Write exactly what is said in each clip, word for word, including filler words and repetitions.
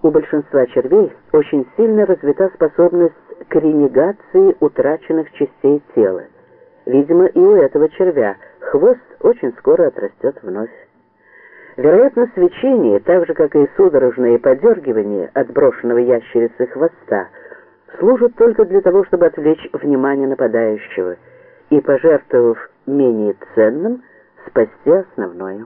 У большинства червей очень сильно развита способность к ренегации утраченных частей тела. Видимо, и у этого червя хвост очень скоро отрастет вновь. Вероятно, свечение, так же как и судорожное подергивание от брошенного ящерицей хвоста, служит только для того, чтобы отвлечь внимание нападающего и, пожертвовав менее ценным, спасти основное.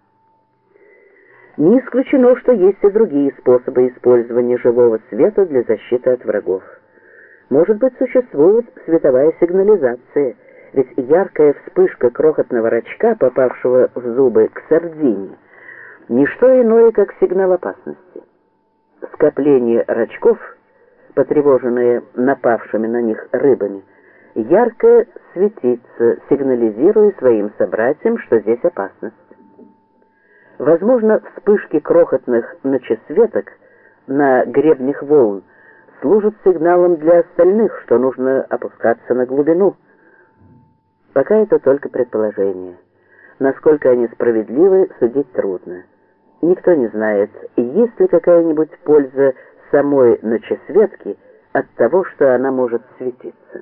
Не исключено, что есть и другие способы использования живого света для защиты от врагов. Может быть, существует световая сигнализация, ведь яркая вспышка крохотного рачка, попавшего в зубы к сардине, не что иное, как сигнал опасности. Скопление рачков, потревоженные напавшими на них рыбами, ярко светится, сигнализируя своим собратьям, что здесь опасность. Возможно, вспышки крохотных ночесветок на гребнях волн служат сигналом для остальных, что нужно опускаться на глубину. Пока это только предположение. Насколько они справедливы, судить трудно. Никто не знает, есть ли какая-нибудь польза самой ночесветки от того, что она может светиться.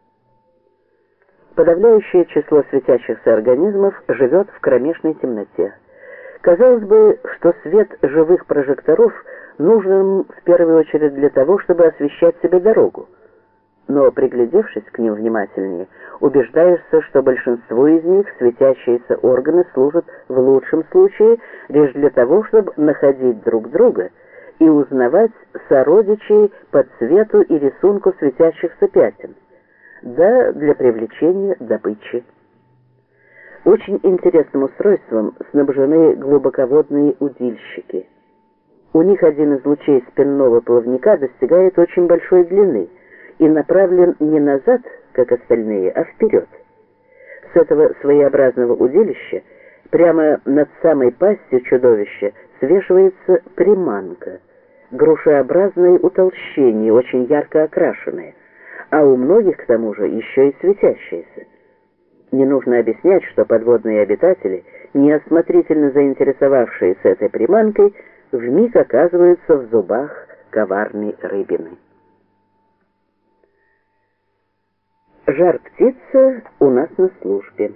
Подавляющее число светящихся организмов живет в кромешной темноте. Казалось бы, что свет живых прожекторов нужен в первую очередь для того, чтобы освещать себе дорогу. Но, приглядевшись к ним внимательнее, убеждаешься, что большинству из них светящиеся органы служат в лучшем случае лишь для того, чтобы находить друг друга и узнавать сородичей по цвету и рисунку светящихся пятен, да для привлечения добычи. Очень интересным устройством снабжены глубоководные удильщики. У них один из лучей спинного плавника достигает очень большой длины и направлен не назад, как остальные, а вперед. С этого своеобразного удилища прямо над самой пастью чудовища свешивается приманка, грушеобразное утолщение, очень ярко окрашенное, а у многих, к тому же, еще и светящееся. Не нужно объяснять, что подводные обитатели, неосмотрительно заинтересовавшиеся этой приманкой, вмиг оказываются в зубах коварной рыбины. Жар-птица у нас на службе.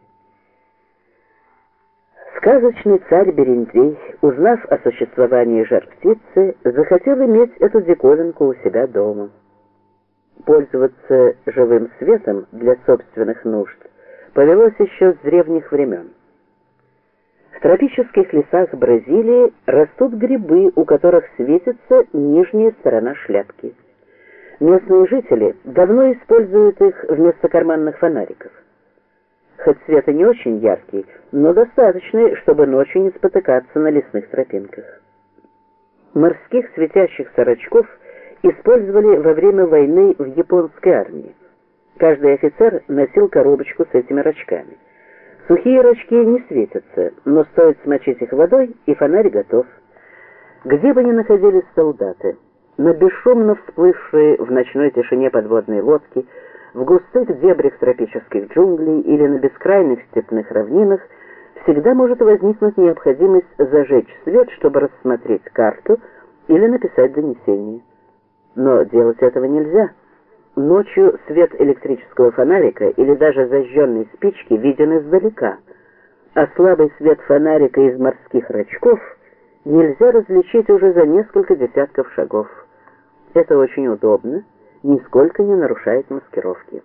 Сказочный царь Берендей, узнав о существовании жар-птицы, захотел иметь эту диковинку у себя дома. Пользоваться живым светом для собственных нужд повелось еще с древних времен. В тропических лесах Бразилии растут грибы, у которых светится нижняя сторона шляпки. Местные жители давно используют их вместо карманных фонариков. Хоть свет и не очень яркий, но достаточный, чтобы ночью не спотыкаться на лесных тропинках. Морских светящихся рачков использовали во время войны в японской армии. Каждый офицер носил коробочку с этими рачками. Сухие рачки не светятся, но стоит смочить их водой, и фонарь готов. Где бы ни находились солдаты, на бесшумно всплывшие в ночной тишине подводные лодки, в густых дебрях тропических джунглей или на бескрайних степных равнинах, всегда может возникнуть необходимость зажечь свет, чтобы рассмотреть карту или написать донесение. Но делать этого нельзя. Ночью свет электрического фонарика или даже зажженной спички виден издалека, а слабый свет фонарика из морских рачков нельзя различить уже за несколько десятков шагов. Это очень удобно, нисколько не нарушает маскировки.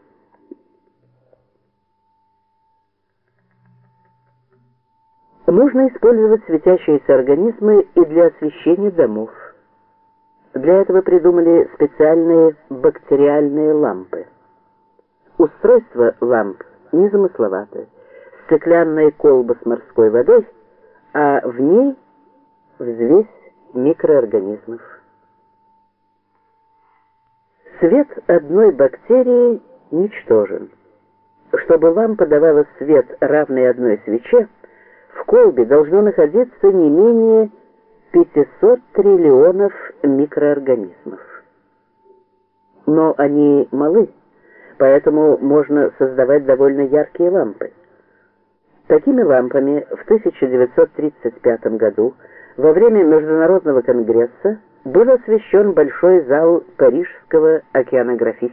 Можно использовать светящиеся организмы и для освещения домов. Для этого придумали специальные бактериальные лампы. Устройство ламп незамысловатое. Стеклянная колба с морской водой, а в ней взвесь микроорганизмов. Свет одной бактерии ничтожен. Чтобы лампа давала свет, равный одной свече, в колбе должно находиться не менее пятисот триллионов микроорганизмов. Но они малы, поэтому можно создавать довольно яркие лампы. Такими лампами в тысяча девятьсот тридцать пятом году во время Международного конгресса был освещен большой зал Парижского океанографического